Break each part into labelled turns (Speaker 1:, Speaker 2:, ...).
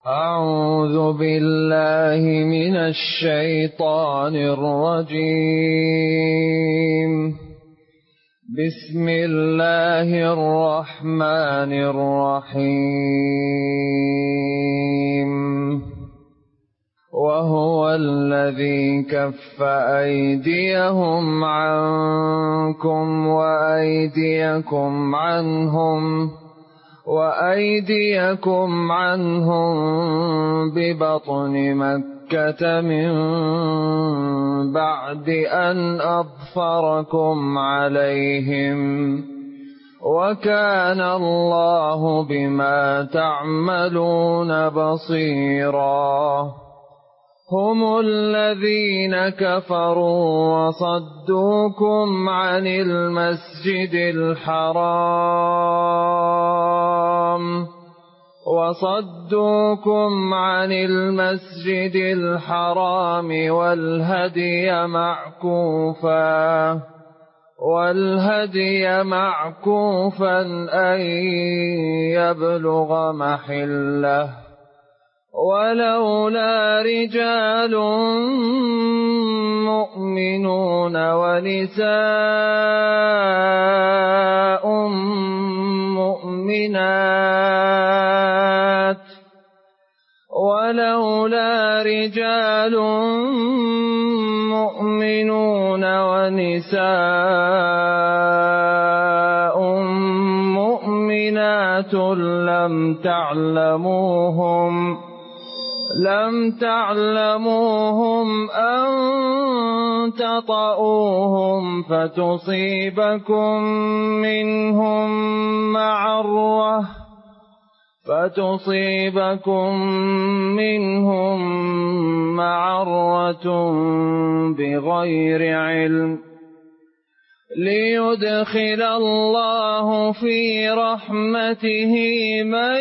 Speaker 1: أعوذ بالله من الشيطان الرجيم. بسم الله الرحمن الرحيم. وهو الذي كف أيديهم عنكم وأيديكم عنهم ببطن مكة من بعد أن أظفركم عليهم، وكان الله بما تعملون بصيرا. هم الذين كفروا وصدوكم عن المسجد الحرام والهدي معكوفا أن يبلغ محله، ولولا رجال مؤمنون ونساء مؤمنات لم تعلموهم أن تطؤوهم فتصيبكم منهم معرة بغير علم، ليدخل الله في رحمته من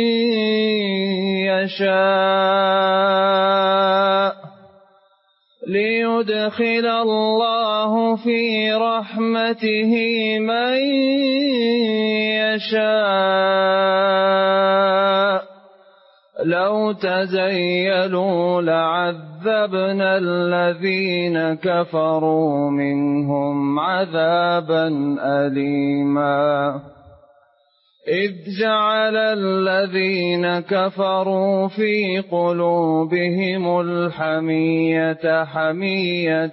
Speaker 1: يشاء. لو تزيلوا لعذبنا الذين كفروا منهم عذابا أليما. إذ جعل الذين كفروا في قلوبهم الحمية حمية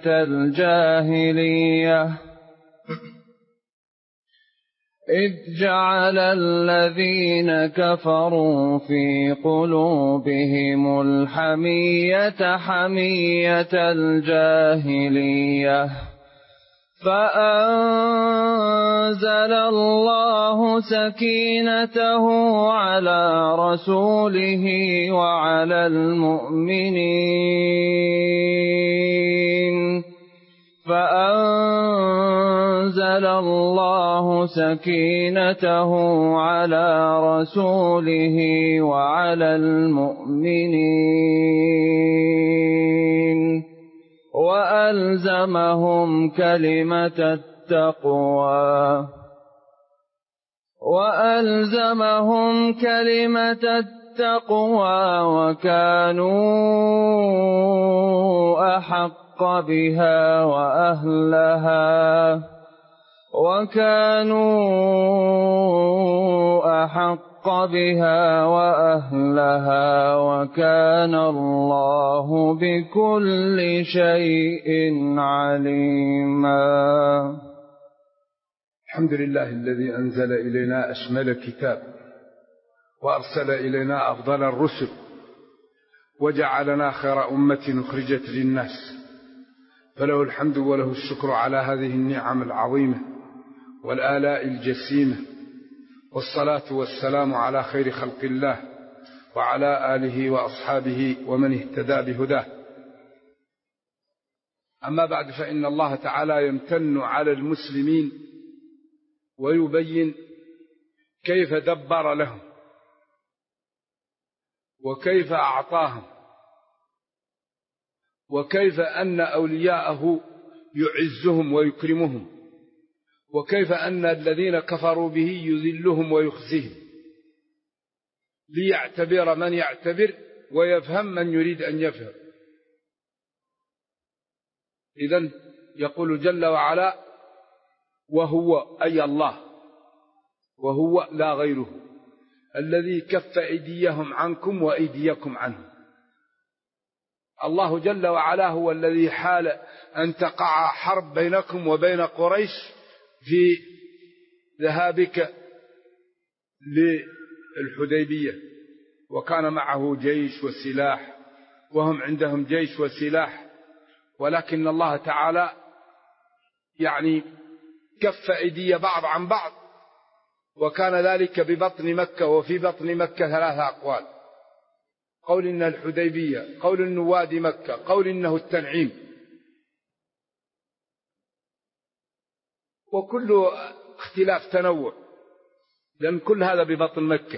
Speaker 1: الجاهلية فأنزل الله سكينته على رسوله وعلى المؤمنين وألزمهم كلمة التقوى وكانوا أحق بها وأهلها وكان الله بكل شيء عليما.
Speaker 2: الحمد لله الذي أنزل إلينا أشمل الكتاب وأرسل إلينا أفضل الرسل وجعلنا خير أمة أخرجت للناس، فله الحمد وله الشكر على هذه النعم العظيمة والآلاء الجسيمة، والصلاة والسلام على خير خلق الله وعلى آله وأصحابه ومن اهتدى بهداه. أما بعد، فإن الله تعالى يمتن على المسلمين ويبين كيف دبر لهم وكيف أعطاهم وكيف أن أولياءه يعزهم ويكرمهم، وكيف أن الذين كفروا به يذلهم ويخزيهم. ليعتبر من يعتبر ويفهم من يريد أن يفهم. إذن يقول جل وعلا وهو أي الله، وهو لا غيره، الذي كف أيديهم عنكم وأيديكم عنه. الله جل وعلا هو الذي حال أن تقع حرب بينكم وبين قريش في ذهابك للحديبية، وكان معه جيش وسلاح وهم عندهم جيش وسلاح، ولكن الله تعالى كف أيدي بعض عن بعض، وكان ذلك ببطن مكة. وفي بطن مكة 3 أقوال: قول إن الحديبية، قول إنه وادي مكة، قول إنه التنعيم، وكل اختلاف تنوع، لأن كل هذا ببطن مكة.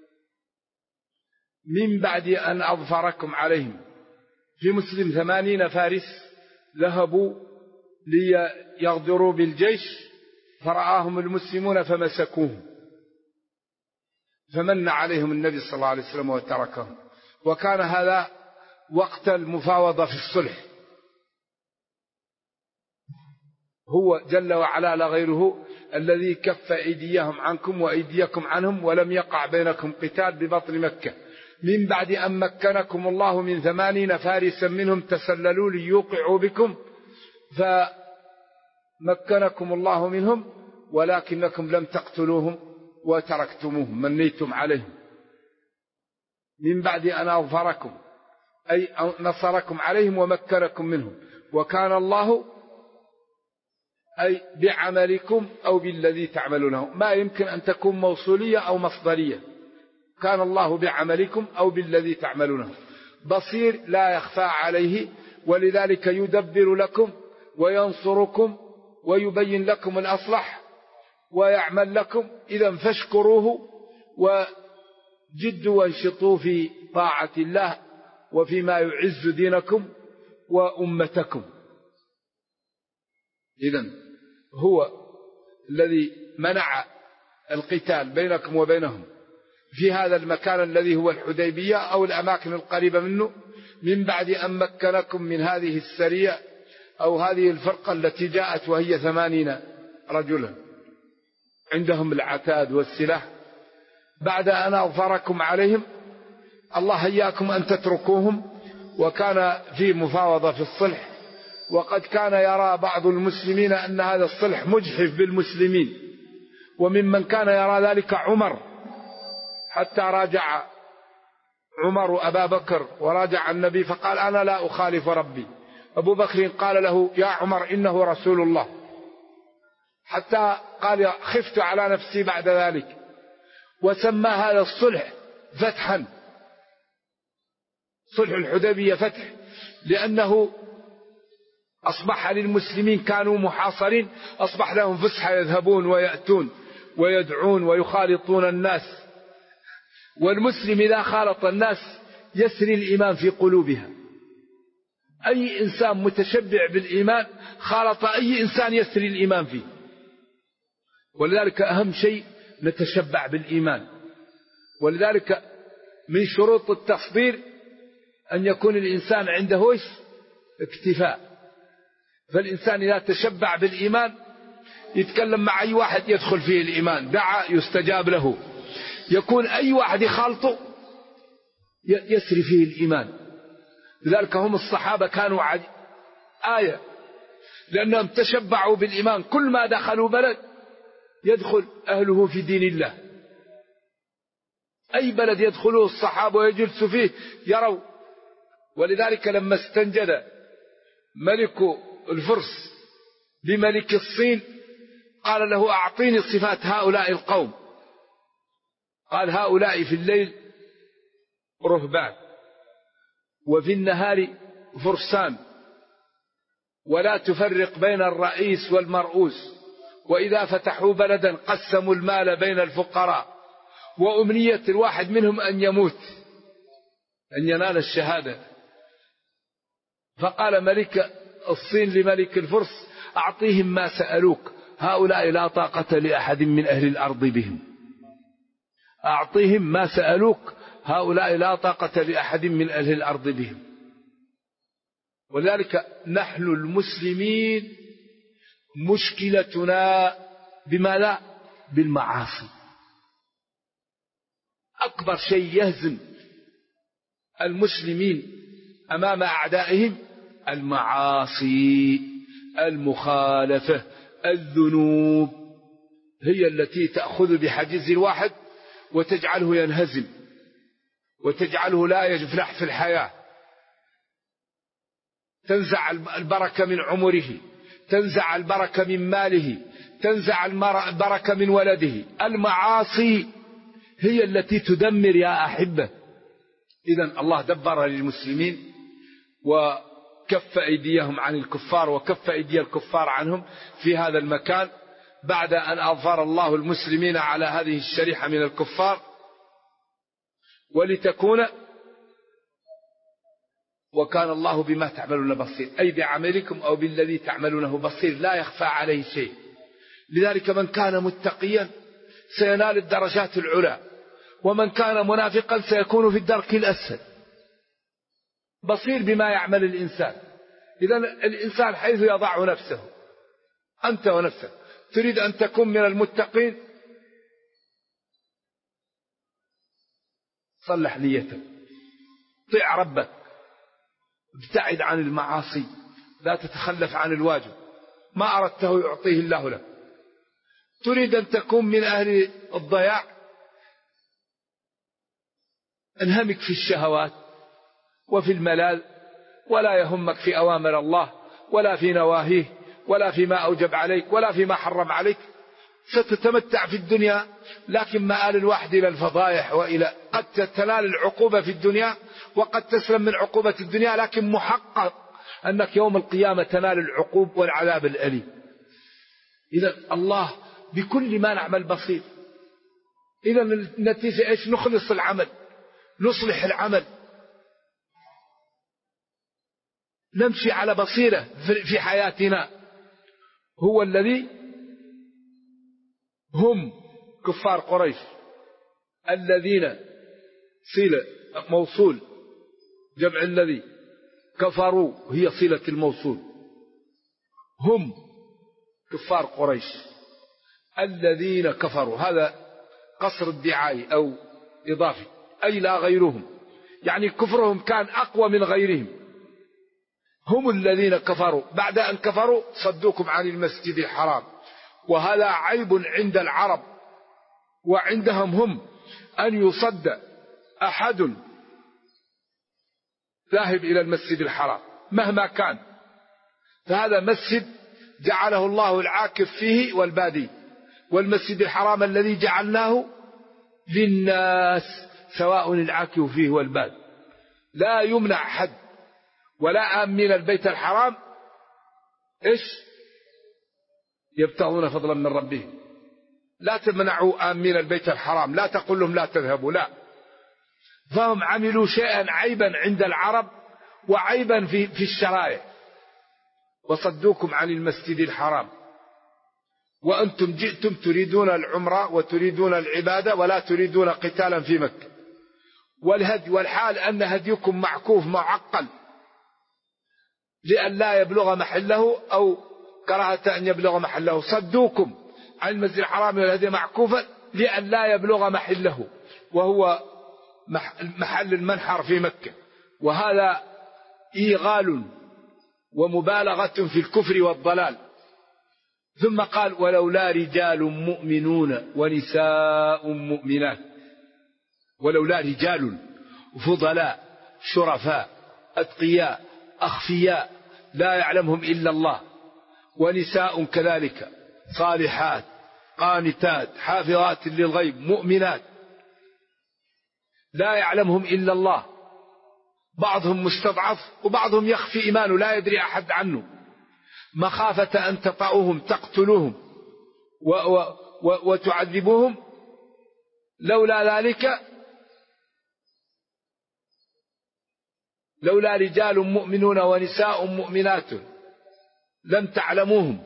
Speaker 2: من بعد أن أظفركم عليهم، في مسلم 80 فارس ذهبوا ليغدروا بالجيش، فرآهم المسلمون فمسكوهم، فمن عليهم النبي صلى الله عليه وسلم وتركهم. وكان هذا وقت المفاوضة في الصلح. هو جل وعلا لا غيره الذي كف أيديهم عنكم وأيديكم عنهم، ولم يقع بينكم قتال ببطن مكة، من بعد أن مكنكم الله من 80 فارسا منهم تسللوا ليوقعوا بكم، فمكنكم الله منهم ولكنكم لم تقتلوهم وتركتموهم، منيتم عليهم. من بعد أن أظفركم أي نصركم عليهم ومكنكم منهم، وكان الله أي بعملكم أو بالذي تعملونه، ما يمكن أن تكون موصولية أو مصدرية. كان الله بعملكم أو بالذي تعملونه بصير لا يخفى عليه، ولذلك يدبر لكم وينصركم ويبين لكم الأصلح ويعمل لكم. إذا فاشكروه وجدوا وانشطوا في طاعة الله وفيما يعز دينكم وأمتكم. إذن هو الذي منع القتال بينكم وبينهم في هذا المكان الذي هو الحديبية أو الأماكن القريبة منه، من بعد أن مكنكم من هذه السرية أو هذه الفرقة التي جاءت وهي 80 رجلا عندهم العتاد والسلاح. بعد أن أظفركم عليهم الله هياكم أن تتركوهم، وكان في مفاوضة في الصلح، وقد كان يرى بعض المسلمين أن هذا الصلح مجحف بالمسلمين، وممن كان يرى ذلك عمر، حتى راجع عمر أبا بكر وراجع النبي فقال أنا لا أخالف ربي. أبو بكر قال له يا عمر إنه رسول الله، حتى قال خفت على نفسي بعد ذلك، وسمى هذا الصلح فتحا، صلح الحديبية فتح، لأنه أصبح للمسلمين كانوا محاصرين، أصبح لهم فسحة يذهبون ويأتون ويدعون ويخالطون الناس. والمسلم إذا خالط الناس يسري الإيمان في قلوبها. أي إنسان متشبع بالإيمان خالط أي إنسان يسري الإيمان فيه، ولذلك أهم شيء نتشبع بالإيمان. ولذلك من شروط التصدير أن يكون الإنسان عنده اكتفاء. فالإنسان إذا تشبع بالإيمان يتكلم مع أي واحد يدخل فيه الإيمان، دعا يستجاب له، يكون أي واحد يخالطه يسري فيه الإيمان. لذلك هم الصحابة كانوا آية، لأنهم تشبعوا بالإيمان. كل ما دخلوا بلد يدخل أهله في دين الله، أي بلد يدخلوه الصحابة ويجلسوا فيه يروا. ولذلك لما استنجد ملك الفرس بملك الصين قال له أعطيني صفات هؤلاء القوم، قال هؤلاء في الليل رهبان وفي النهار فرسان، ولا تفرق بين الرئيس والمرؤوس، وإذا فتحوا بلدا قسموا المال بين الفقراء، وأمنية الواحد منهم أن يموت، أن ينال الشهادة. فقال ملك الصين لملك الفرس أعطيهم ما سألوك، هؤلاء لا طاقة لأحد من أهل الأرض بهم، أعطيهم ما سألوك،
Speaker 3: هؤلاء لا طاقة لأحد من أهل الأرض بهم. ولذلك نحن المسلمين مشكلتنا بما لا بالمعاصي. أكبر شيء يهزم المسلمين أمام أعدائهم المعاصي، المخالفة، الذنوب، هي التي تأخذ بحجز الواحد وتجعله ينهزم وتجعله لا يفلح في الحياة، تنزع البركة من عمره، تنزع البركة من ماله، تنزع البركة من ولده. المعاصي هي التي تدمر يا أحبة. إذن الله دبر للمسلمين وكف أيديهم عن الكفار وكف أيدي الكفار عنهم في هذا المكان بعد أن أظهر الله المسلمين على هذه الشريحة من الكفار، ولتكون وكان الله بما تعملون بصير، أي بعملكم أو بالذي تعملونه بصير، لا يخفى عليه شيء. لذلك من كان متقيا سينال الدرجات العلى، ومن كان منافقا سيكون في الدرك الأسفل. بصير بما يعمل الإنسان. إذا الإنسان حيث يضع نفسه، أنت ونفسك تريد أن تكون من المتقين، صلح نيتك، طيع ربك، ابتعد عن المعاصي، لا تتخلف عن الواجب، ما أردته يعطيه الله لك. تريد أن تكون من أهل الضياع، انهمك في الشهوات وفي الملاذ، ولا يهمك في أوامر الله ولا في نواهيه ولا فيما أوجب عليك ولا فيما حرم عليك. ستتمتع في الدنيا، لكن مآل الواحد إلى الفضائح، وإلى قد تنال العقوبة في الدنيا وقد تسلم من عقوبة الدنيا، لكن محقق أنك يوم القيامة تنال العقوب والعذاب الأليم. إذا الله بكل ما نعمل بصير. إذا النتيجة إيش؟ نخلص العمل، نصلح العمل، نمشي على بصيرة في حياتنا. هو الذي هم كفار قريش الذين صلة موصول جمع الذي كفروا هي صلة الموصول. هم كفار قريش الذين كفروا، هذا قصر الدعاء أو إضافي، أي لا غيرهم، يعني كفرهم كان أقوى من غيرهم. هم الذين كفروا بعد أن كفروا صدوكم عن المسجد الحرام. وهذا عيب عند العرب وعندهم هم، أن يصد أحد ذاهب إلى المسجد الحرام مهما كان، فهذا مسجد جعله الله العاكف فيه والبادي، والمسجد الحرام الذي جعلناه للناس سواء العاكف فيه والباد. لا يمنع حد ولا آمين البيت الحرام إيش يبتغون فضلا من ربهم. لا تمنعوا آمين البيت الحرام، لا تقول لهم لا تذهبوا، لا. فهم عملوا شيئا عيبا عند العرب وعيبا في الشرائع، وصدوكم عن المسجد الحرام، وأنتم جئتم تريدون العمرة وتريدون العبادة ولا تريدون قتالا في مكة. والهدي والحال أن هديكم معكوف معقل لأن لا يبلغ محله أو كراهة أن يبلغ محله. صدوكم عن المسجد الحرام والهدي معكوفا لأن لا يبلغ محله، وهو محل المنحر في مكة. وهذا إيغال ومبالغة في الكفر والضلال. ثم قال ولولا رجال مؤمنون ونساء مؤمنات، ولولا رجال فضلاء شرفاء أتقياء أخفياء لا يعلمهم إلا الله، ونساء كذلك صالحات قانتات حافظات للغيب مؤمنات لا يعلمهم إلا الله، بعضهم مستضعف وبعضهم يخفي إيمانه لا يدري أحد عنه، مخافة أن تطأوهم تقتلوهم وتعذبوهم. لولا ذلك لولا رجال مؤمنون ونساء مؤمنات لم تعلموهم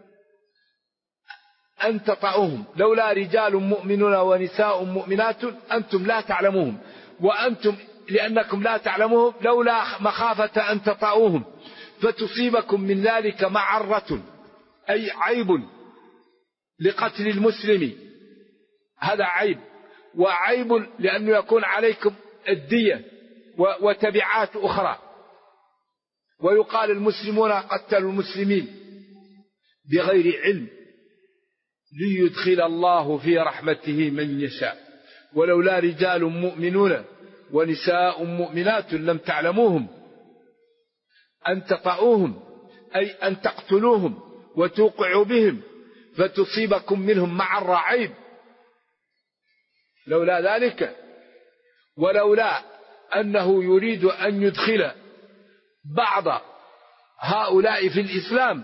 Speaker 3: أن تطأوهم. لولا رجال مؤمنون ونساء مؤمنات أنتم لا تعلموهم، وأنتم لأنكم لا تعلموهم لولا مخافة أن تطأوهم فتصيبكم من ذلك معرة أي عيب لقتل المسلم، هذا عيب، وعيب لأنه يكون عليكم الدية وتبعات أخرى. ويقال المسلمون قتلوا المسلمين بغير علم ليدخل الله في رحمته من يشاء، ولولا رجال مؤمنون ونساء مؤمنات لم تعلموهم أن تطؤوهم أي أن تقتلوهم وتوقعوا بهم فتصيبكم منهم معرة عيب، لولا ذلك. ولولا أنه يريد أن يدخل بعض هؤلاء في الإسلام،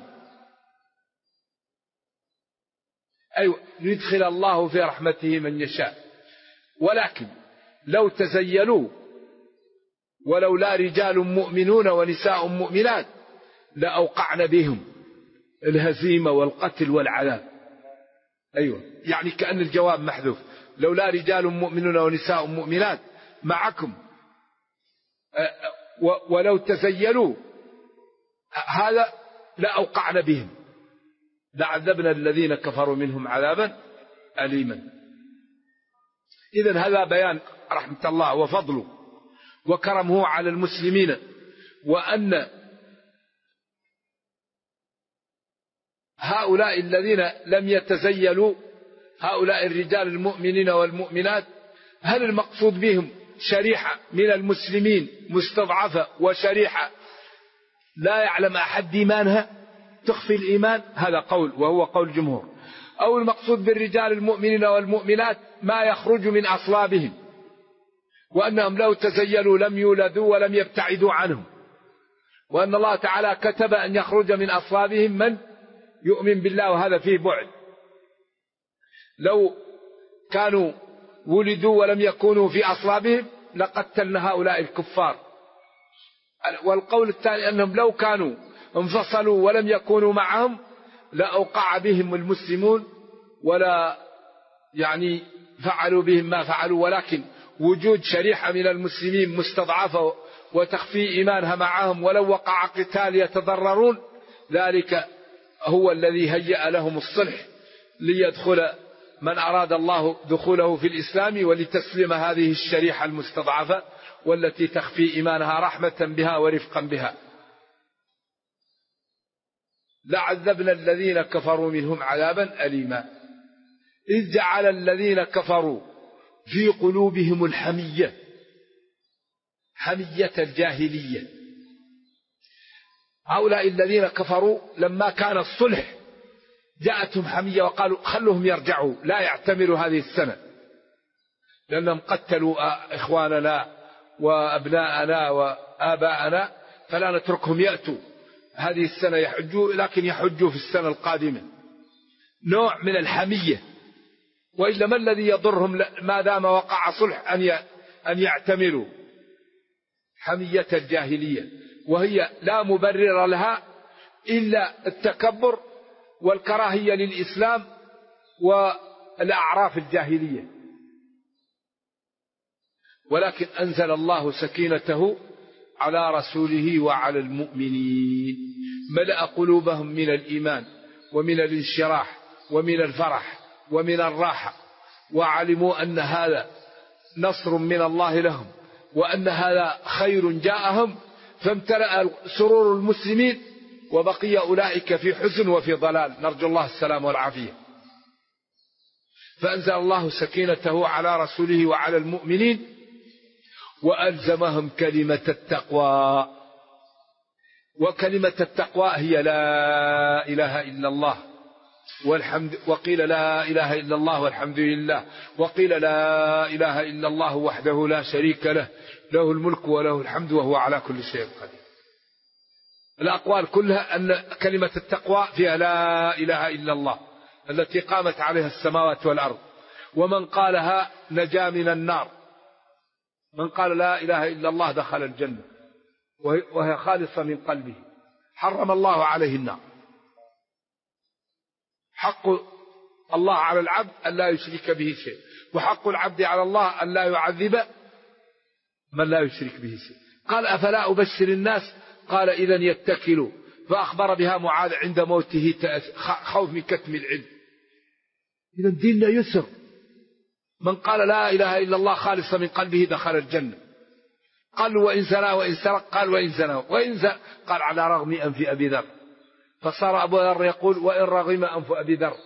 Speaker 3: أيوة يدخل الله في رحمته من يشاء، ولكن لو تزيلوا ولولا رجال مؤمنون ونساء مؤمنات لأوقعن بهم الهزيمة والقتل والعذاب. أيوة يعني كأن الجواب محذوف، لولا رجال مؤمنون ونساء مؤمنات معكم ولو تزيلوا هذا لأوقعن بهم لعذبنا الذين كفروا منهم عذابا أليما. إذن هذا بيان رحمة الله وفضله وكرمه على المسلمين، وأن هؤلاء الذين لم يتزيلوا هؤلاء الرجال المؤمنين والمؤمنات هل المقصود بهم شريحة من المسلمين مستضعفة وشريحة لا يعلم أحد إيمانها تخفي الإيمان، هذا قول وهو قول جمهور، أو المقصود بالرجال المؤمنين والمؤمنات ما يخرج من أصلابهم، وأنهم لو تزيلوا لم يولدوا ولم يبتعدوا عنهم، وأن الله تعالى كتب أن يخرج من أصلابهم من يؤمن بالله، وهذا فيه بعد. لو كانوا ولدوا ولم يكونوا في أصلابهم لقتلنا هؤلاء الكفار. والقول الثاني أنهم لو كانوا انفصلوا ولم يكونوا معهم لأوقع بهم المسلمون ولا يعني فعلوا بهم ما فعلوا، ولكن وجود شريحة من المسلمين مستضعفة وتخفي إيمانها معهم ولو وقع قتال يتضررون، ذلك هو الذي هيأ لهم الصلح ليدخل من أراد الله دخوله في الإسلام ولتسلم هذه الشريحة المستضعفة والتي تخفي إيمانها رحمة بها ورفقا بها. لعذبنا الذين كفروا منهم عذابا أليما إذ جعل الذين كفروا في قلوبهم الحمية، حمية الجاهلية. هؤلاء الذين كفروا لما كان الصلح جاءتهم حمية وقالوا خلوهم يرجعوا لا يعتمروا هذه السنة، لأنهم قتلوا إخواننا وأبناءنا وآباءنا فلا نتركهم يأتوا هذه السنة يحجوا، لكن يحجوا في السنة القادمة. نوع من الحمية، وإلا ما الذي يضرهم ما دام وقع صلح أن يعتمروا؟ حمية الجاهلية، وهي لا مبرر لها إلا التكبر والكراهية للإسلام والأعراف الجاهلية. ولكن أنزل الله سكينته على رسوله وعلى المؤمنين، ملأ قلوبهم من الإيمان ومن الانشراح ومن الفرح ومن الراحة، وعلموا أن هذا نصر من الله لهم وأن هذا خير جاءهم، فامتلأ سرور المسلمين وبقي أولئك في حزن وفي ضلال، نرجو الله السلام والعافية. فأنزل الله سكينته على رسوله وعلى المؤمنين وألزمهم كلمة التقوى، وكلمة التقوى هي لا إله إلا الله والحمد، وقيل لا إله إلا الله والحمد لله، وقيل لا إله إلا الله وحده لا شريك له، له الملك وله الحمد وهو على كل شيء قدير. الأقوال كلها أن كلمة التقوى فيها لا إله إلا الله التي قامت عليها السماوات والأرض، ومن قالها نجا من النار، من قال لا إله إلا الله دخل الجنة وهي خالصة من قلبه، حرم الله عليه النار. حق الله على العبد أن لا يشرك به شيء، وحق العبد على الله أن لا يعذب من لا يشرك به شيء. قال أفلا أبشر الناس؟ قال إذن يتكلوا. فأخبر بها معاذ عند موته خوف من كتم العلم. إذن ديننا يسر. من قال لا إله إلا الله خالصا من قلبه دخل الجنة. قال وإن زنى وإن سرق؟ قال وإن زنى وإن زنى قال على رغم أنف أبي ذر. فصار أبو ذر يقول وإن رغم أنف أبي ذر.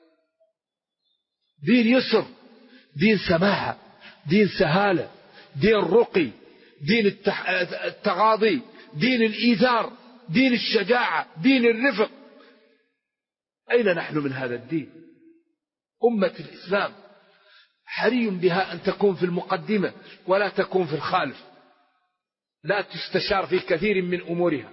Speaker 3: دين يسر، دين سماحة، دين سهالة، دين رقي، دين التغاضي، دين الإيثار، دين الشجاعة، دين الرفق. أين نحن من هذا الدين؟ أمة الإسلام حري بها أن تكون في المقدمة ولا تكون في الخالف، لا تستشار في كثير من أمورها.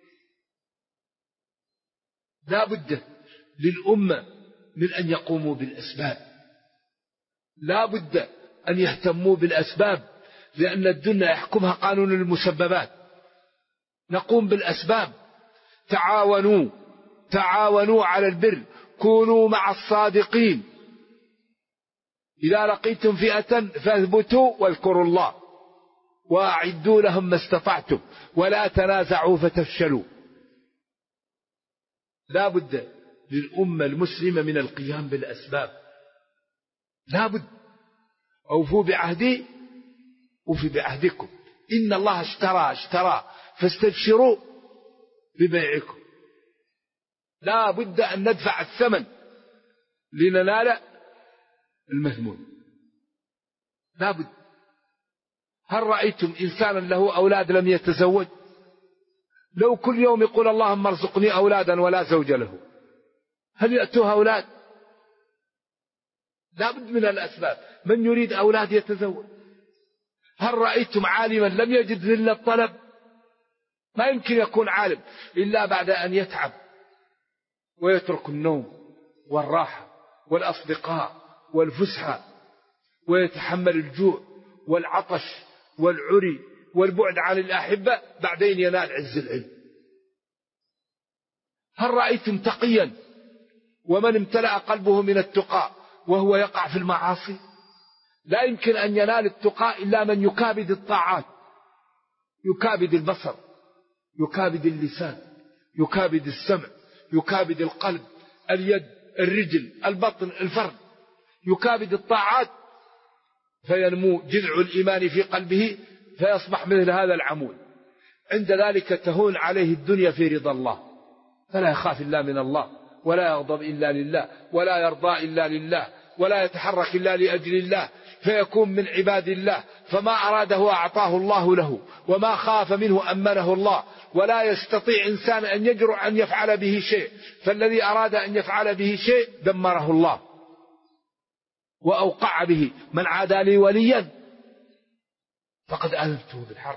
Speaker 3: لا بد للأمة من أن يقوموا بالأسباب، لا بد أن يهتموا بالأسباب، لأن الدنيا يحكمها قانون المسببات. نقوم بالأسباب. تعاونوا على البر، كونوا مع الصادقين. إذا لقيتم فئة فاثبتوا واذكروا الله وأعدوا لهم ما استطعتم ولا تنازعوا فتفشلوا. لا بد للأمة المسلمة من القيام بالأسباب. لا بد. أوفوا بعهدي أوفي بعهدكم، إن الله اشترى فاستبشروا ببيعكم. لا بد أن ندفع الثمن لننال المذموم. لا بد. هل رأيتم إنسانا له أولاد لم يتزوج؟ لو كل يوم يقول اللهم ارزقني أولادا ولا زوج له، هل يأتوها أولاد؟ لا بد من الأسباب. من يريد أولاد يتزوج. هل رأيتم عالما لم يجد إلا الطلب؟ ما يمكن يكون عالم إلا بعد أن يتعب ويترك النوم والراحة والأصدقاء والفسحة، ويتحمل الجوع والعطش والعري والبعد عن الأحبة، بعدين ينال عز العلم. هل رأيتم تقيا ومن امتلأ قلبه من التقى وهو يقع في المعاصي؟ لا يمكن أن ينال التقى إلا من يكابد الطاعات، يكابد البصر، يكابد اللسان، يكابد السمع، يكابد القلب، اليد، الرجل، البطن، الفرد، يكابد الطاعات، فينمو جذع الإيمان في قلبه فيصبح مثل هذا العمود. عند ذلك تهون عليه الدنيا في رضا الله، فلا يخاف إلا من الله، ولا يغضب إلا لله، ولا يرضى إلا لله، ولا يتحرك إلا لأجل الله، فيكون من عباد الله. فما أراده أعطاه الله له، وما خاف منه أمنه الله. ولا يستطيع إنسان أن يجرؤ أن يفعل به شيء، فالذي أراد أن يفعل به شيء دمره الله وأوقع به. من عادى لي وليا فقد آذنته بالحرب.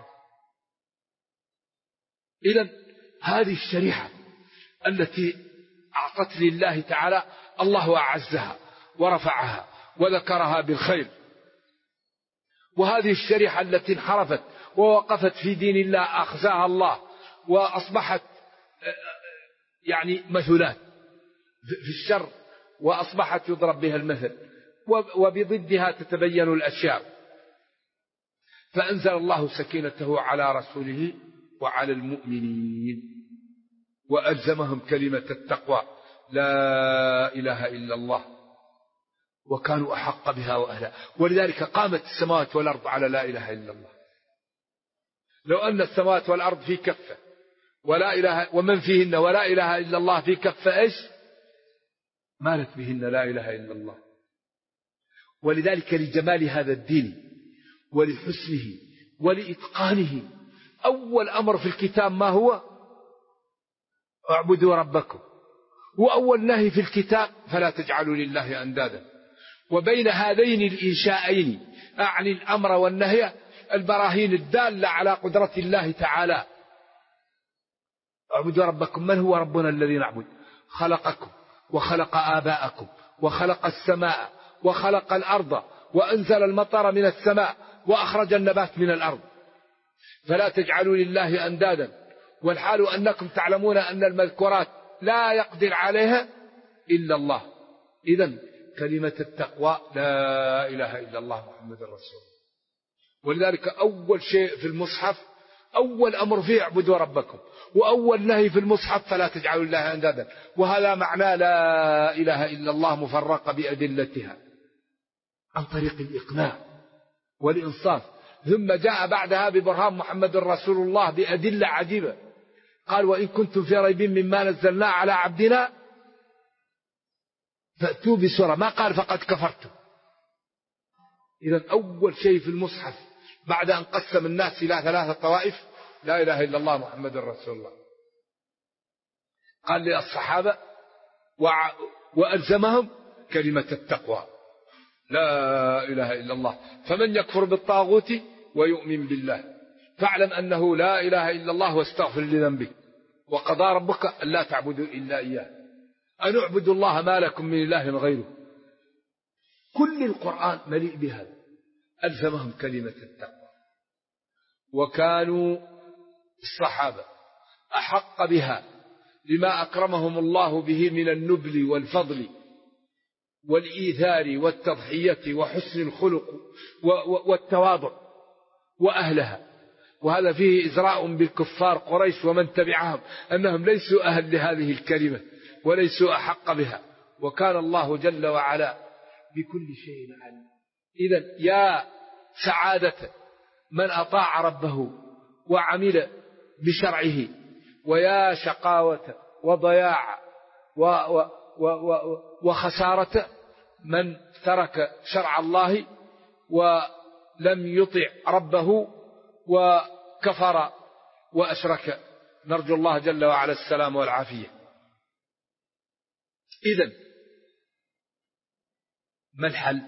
Speaker 3: إذن هذه الشريعة التي أعطت لله تعالى، الله أعزها ورفعها وذكرها بالخير. وهذه الشريعة التي انحرفت ووقفت في دين الله أخزاها الله، وأصبحت يعني مثلات في الشر، وأصبحت يضرب بها المثل، وبضدها تتبين الأشياء. فأنزل الله سكينته على رسوله وعلى المؤمنين، وألزمهم كلمة التقوى لا إله إلا الله، وكانوا أحق بها وأهلها. ولذلك قامت السماوات والأرض على لا إله إلا الله. لو أن السماوات والأرض في كفة ولا إله ومن فيهن ولا إله إلا الله في كفة إيش؟ مالت بهن لا إله إلا الله. ولذلك لجمال هذا الدين ولحسنه ولإتقانه، أول أمر في الكتاب ما هو؟ اعبدوا ربكم. وأول نهي في الكتاب فلا تجعلوا لله أندادا. وبين هذين الإنشاءين أعني الأمر والنهي البراهين الدالة على قدرة الله تعالى. اعبدوا ربكم. من هو ربنا الذي نعبد؟ خلقكم وخلق آباءكم وخلق السماء وخلق الأرض وأنزل المطر من السماء وأخرج النبات من الأرض. فلا تجعلوا لله أندادا، والحال أنكم تعلمون أن المذكورات لا يقدر عليها إلا الله. إذن كلمة التقوى لا إله إلا الله محمد رسول الله. ولذلك أول شيء في المصحف أول أمر فيه اعبدوا ربكم، وأول نهي في المصحف فلا تجعلوا الله أندادا، وهذا معنى لا إله إلا الله مفرقة بأدلتها عن طريق الإقناع والإنصاف. ثم جاء بعدها ببرهان محمد رسول الله بأدلة عجيبة، قال وإن كنتم في ريب مما نزلنا على عبدنا فأتوا بسورة، ما قال فقد كفرتم. إذن أول شيء في المصحف بعد أن قسم الناس إلى 3 طوائف لا إله إلا الله محمد رسول الله، قال للصحابة وألزمهم كلمة التقوى لا إله إلا الله، فمن يكفر بالطاغوت ويؤمن بالله فاعلم أنه لا إله إلا الله واستغفر لذنبك، وقضى ربك ألا تعبدوا إلا إياه أن اعبدوا الله ما لكم من إله غيره. كل القرآن مليء بهذا، ألزمهم كلمة التقوى، وكانوا الصحابة أحق بها لما أكرمهم الله به من النبل والفضل والإيثار والتضحية وحسن الخلق والتواضع وأهلها. وهذا فيه إزراء بالكفار قريش ومن تبعهم أنهم ليسوا أهل لهذه الكلمة وليسوا أحق بها، وكان الله جل وعلا بكل شيء عليم. إذن يا سعادة من أطاع ربه وعمل بشرعه، ويا شقاوة وضياع وخسارة من ترك شرع الله ولم يطع ربه وكفر وأشرك. نرجو الله جل وعلا السلام والعافية. إذن ما الحل؟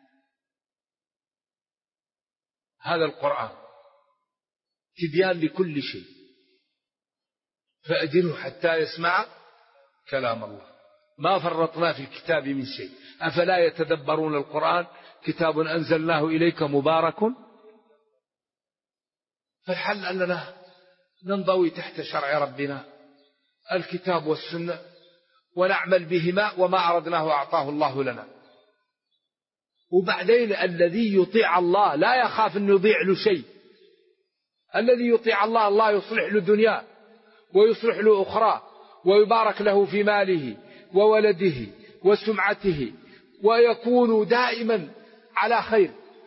Speaker 3: هذا القرآن تبيان لكل شيء، فأجره حتى يسمع كلام الله، ما فرطنا في الكتاب من شيء، أفلا يتدبرون القرآن كتاب أنزلناه إليك مبارك. فالحل أننا ننضوي تحت شرع ربنا الكتاب والسنة ونعمل بهما، وما أردناه أعطاه الله لنا. وبعدين الذي يطيع الله لا يخاف أن يضيع له شيء. الذي يطيع الله الله يصلح له دنيا ويصلح له أخرى، ويبارك له في ماله وولده وسمعته، ويكون دائما على خير.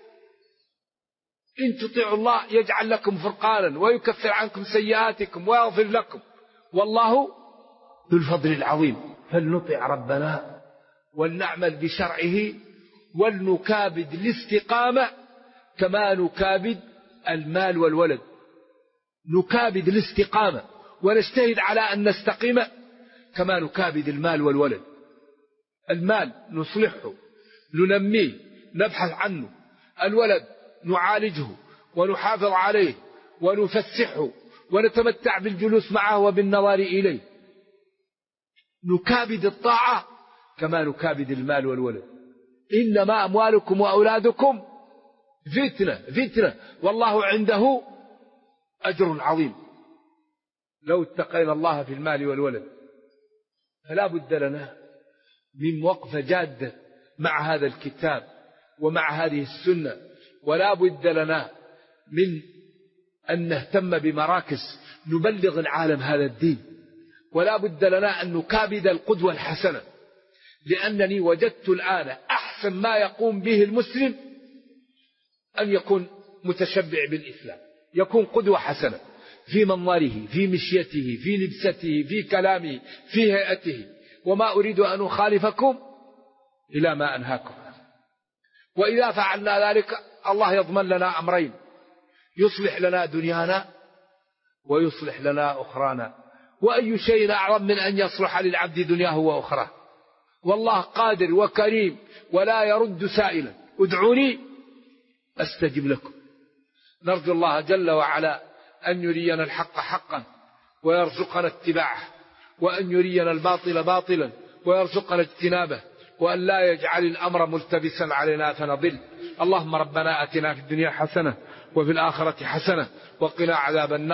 Speaker 3: إن تطيعوا الله يجعل لكم فرقانا ويكفر عنكم سيئاتكم ويغفر لكم، والله ذو الفضل العظيم. فلنطع ربنا ولنعمل بشرعه ولنكابد الاستقامة كما نكابد المال والولد. نكابد الاستقامة ونجتهد على أن نستقيم كما نكابد المال والولد. المال نصلحه ننميه نبحث عنه، الولد نعالجه ونحافظ عليه ونفسحه ونتمتع بالجلوس معه وبالنظر إليه. نكابد الطاعة كما نكابد المال والولد. إنما أموالكم وأولادكم فتنة والله عنده أجر عظيم. لو اتقينا الله في المال والولد. فلا بد لنا من وقفة جادة مع هذا الكتاب ومع هذه السنة، ولا بد لنا من أن نهتم بمراكز نبلغ العالم هذا الدين، ولا بد لنا أن نكابد القدوة الحسنة. لأنني وجدت الآن أحسن ما يقوم به المسلم أن يكون متشبع بالإسلام، يكون قدوة حسنة في منظره، في مشيته، في لبسته، في كلامه، في هيئته. وما أريد أن أخالفكم إلى ما أنهاكم عنه. وإذا فعلنا ذلك الله يضمن لنا أمرين: يصلح لنا دنيانا ويصلح لنا أخرانا. وأي شيء أعظم من أن يصلح للعبد دنياه وأخراه؟ والله قادر وكريم ولا يرد سائلا. ادعوني أستجب لكم. نرجو الله جل وعلا أن يرينا الحق حقا ويرزقنا اتباعه، وأن يرينا الباطل باطلا ويرزقنا اجتنابه، وأن لا يجعل الأمر ملتبسا علينا فنضل. اللهم ربنا أتنا في الدنيا حسنة وفي الآخرة حسنة وقنا عذاب النار.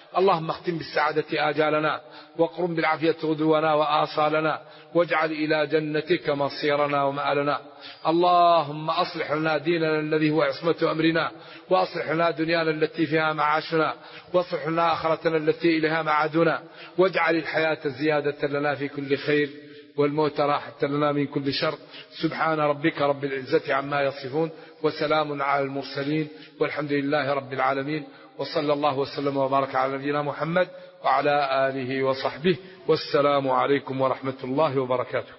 Speaker 3: اللهم اختم بالسعادة آجالنا، واقرم بالعافية غدونا وآصالنا، واجعل إلى جنتك مصيرنا ومآلنا. اللهم أصلح لنا ديننا الذي هو عصمة أمرنا، وأصلح لنا دنيانا التي فيها معاشنا، واصلح لنا آخرتنا التي إليها معادنا، واجعل الحياة زيادة لنا في كل خير، والموت راحة لنا من كل شر. سبحان ربك رب العزة عما يصفون، وسلام على المرسلين، والحمد لله رب العالمين، وصلى الله وسلم وبارك على نبينا محمد وعلى آله وصحبه، والسلام عليكم ورحمة الله وبركاته.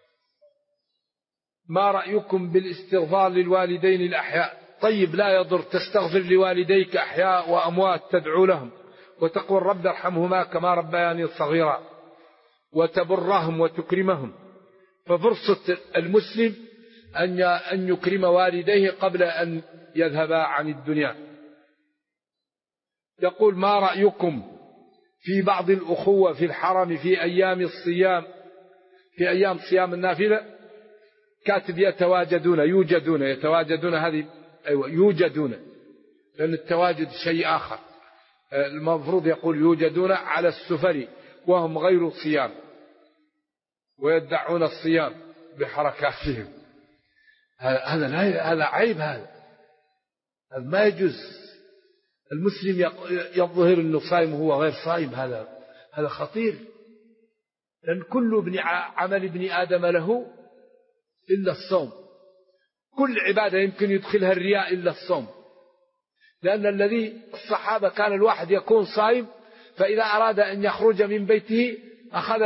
Speaker 3: ما رأيكم بالاستغفار للوالدين الأحياء؟ طيب، لا يضر، تستغفر لوالديك أحياء وأموات، تدعو لهم وتقول رب ارحمهما كما ربياني صغيرا، وتبرهم وتكرمهم. ففرصة المسلم أن يكرم والديه قبل أن يذهبا عن الدنيا. يقول: ما رأيكم في بعض الأخوة في الحرم في أيام الصيام، في أيام صيام النافلة، كاتب يتواجدون هذه، أيوة يوجدون، لأن التواجد شيء آخر، المفروض يقول يوجدون على السفر وهم غير صيام، ويدعون الصيام بحركاتهم. هذا عيب، هذا ما يجوز. المسلم يظهر أنه صائم وهو غير صائم، هذا خطير، لأن كل عمل ابن آدم له إلا الصوم. كل عبادة يمكن يدخلها الرياء إلا الصوم، لأن الصحابة كان الواحد يكون صائم، فإذا أراد أن يخرج من بيته أخذ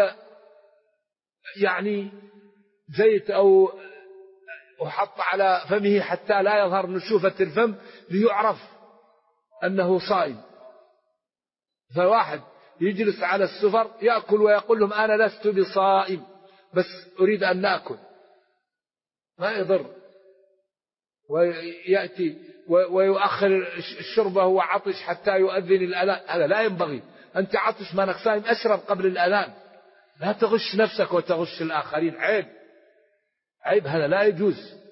Speaker 3: زيت أو حط على فمه حتى لا يظهر نشوفة الفم ليعرف أنه صائم. فواحد يجلس على السفر يأكل ويقول لهم أنا لست بصائم، بس أريد أن نأكل، ما يضر، ويأتي ويؤخر شربه وعطش حتى يؤذن الأذان. هذا لا ينبغي. أنت عطش ما أنك صائم، أشرب قبل الأذان، لا تغش نفسك وتغش الآخرين، عيب، هذا لا يجوز.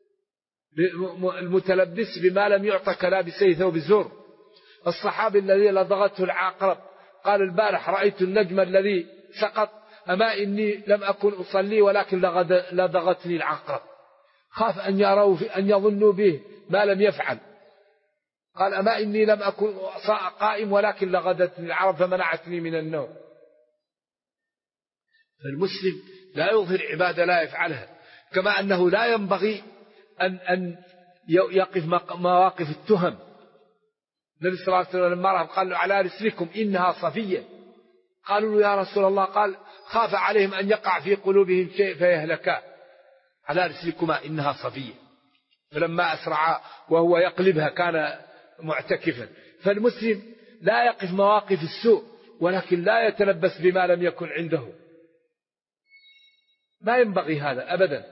Speaker 3: المتلبس بما لم يعطى كلابسي ثوب الزور. الصحابي الذي لدغته العقرب قال: البارح رأيت النجم الذي سقط، أما إني لم أكن أصلي ولكن لدغتني العقرب، خاف أن يظنوا به ما لم يفعل. قال: أما إني لم أكن قائم ولكن لغدتني العقرب فمنعتني من النوم. فالمسلم لا يظهر عبادة لا يفعلها، كما أنه لا ينبغي أن يقف مواقف التهم. النبي صلى الله عليه وسلم لما رأى قال له: على رسلكم إنها صفية. قالوا له: يا رسول الله، قال: خاف عليهم أن يقع في قلوبهم شيء فيهلكا. على رسلكما إنها صفية. فلما أسرع وهو يقلبها كان معتكفا. فالمسلم لا يقف مواقف السوء، ولكن لا يتلبس بما لم يكن عنده، ما ينبغي هذا أبدا.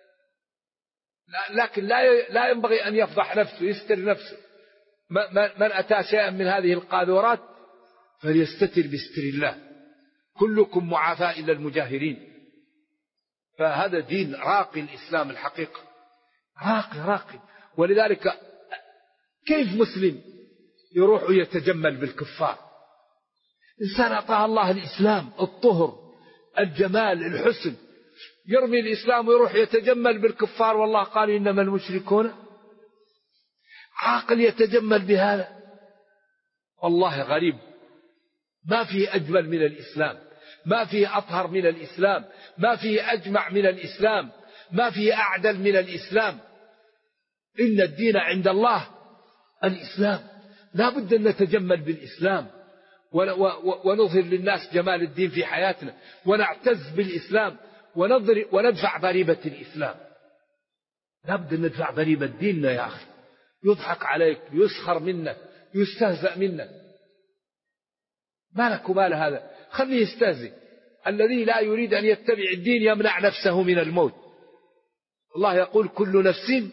Speaker 3: لكن لا ينبغي أن يفضح نفسه، يستر نفسه. من أتى شيئا من هذه القاذورات فليستتر بستر الله. كلكم معافى إلا المجاهرين. فهذا دين راقي، الإسلام الحقيقة راقي. ولذلك كيف مسلم يروح يتجمل بالكفار؟ إنسان أعطاه الله الإسلام، الطهر، الجمال، الحسن، يرمي الإسلام ويروح يتجمل بالكفار. والله قال: إنما المشركون. عاقل يتجمل بهذا؟ والله غريب. ما فيه أجمل من الإسلام، ما فيه أطهر من الإسلام، ما فيه أجمع من الإسلام، ما فيه أعدل من الإسلام. إن الدين عند الله الإسلام. لا بد أن نتجمل بالإسلام ونظهر للناس جمال الدين في حياتنا، ونعتز بالإسلام، وندفع ضريبة الإسلام. لا بد أن ندفع ضريبة ديننا يا أخي. يضحك عليك، يسخر منك، يستهزأ منك، ما لك ومال هذا؟ خليه يستهزئ. الذي لا يريد أن يتبع الدين يمنع نفسه من الموت. الله يقول: كل نفس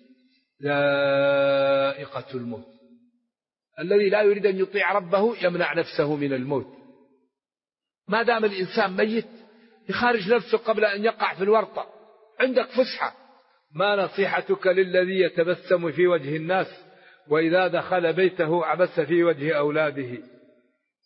Speaker 3: ذائقة الموت. الذي لا يريد أن يطيع ربه يمنع نفسه من الموت. ما دام الإنسان ميت يخارج نفسه قبل أن يقع في الورطة. عندك فسحة. ما نصيحتك للذي يتبسم في وجه الناس وإذا دخل بيته عبس في وجه أولاده؟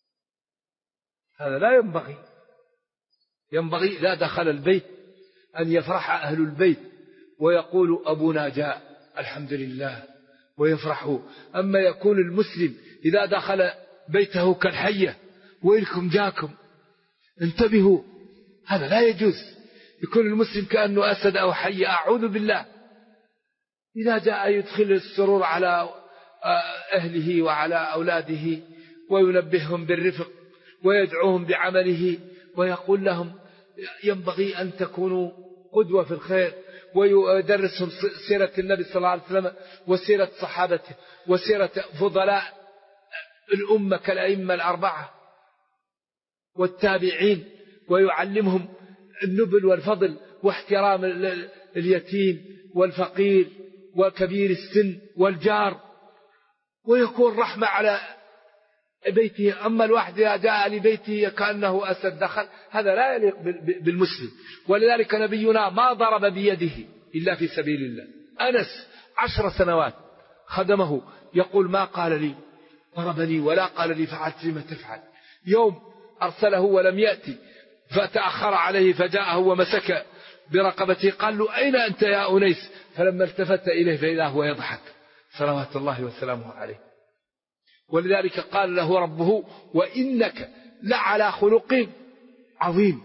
Speaker 3: هذا لا ينبغي. ينبغي إذا دخل البيت أن يفرح أهل البيت ويقول أبونا جاء الحمد لله ويفرحوا. أما يكون المسلم إذا دخل بيته كالحية ويلكم جاكم انتبهوا، هذا لا يجوز. يكون المسلم كأنه أسد أو حية، أعوذ بالله. إذا جاء يدخل السرور على أهله وعلى أولاده وينبههم بالرفق ويدعوهم بعمله ويقول لهم ينبغي أن تكونوا قدوة في الخير، ويدرسهم سيرة النبي صلى الله عليه وسلم وسيرة صحابته وسيرة فضلاء الأمة كالأئمة الأربعة والتابعين، ويعلمهم النبل والفضل واحترام اليتيم والفقير وكبير السن والجار، ويكون رحمة على بيته. أما الواحد إذا جاء لبيته كأنه أسد دخل، هذا لا يليق بالمسلم. ولذلك نبينا ما ضرب بيده إلا في سبيل الله. أنس 10 سنوات خدمه يقول ما قال لي ضربني ولا قال لي فعلت لما تفعل. يوم أرسله ولم يأتي فتأخر عليه فجاءه ومسك برقبته قال له أين أنت يا أنيس؟ فلما التفت إليه فإذا هو يضحك صلوات الله وسلامه عليه. ولذلك قال له ربه وإنك لعلى خلق عظيم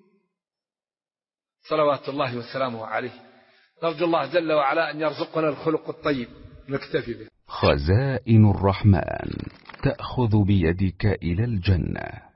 Speaker 3: صلوات الله وسلامه عليه. نرجو الله جل وعلا أن يرزقنا الخلق الطيب. نكتفي به.
Speaker 4: خزائن الرحمن تأخذ بيدك إلى الجنة.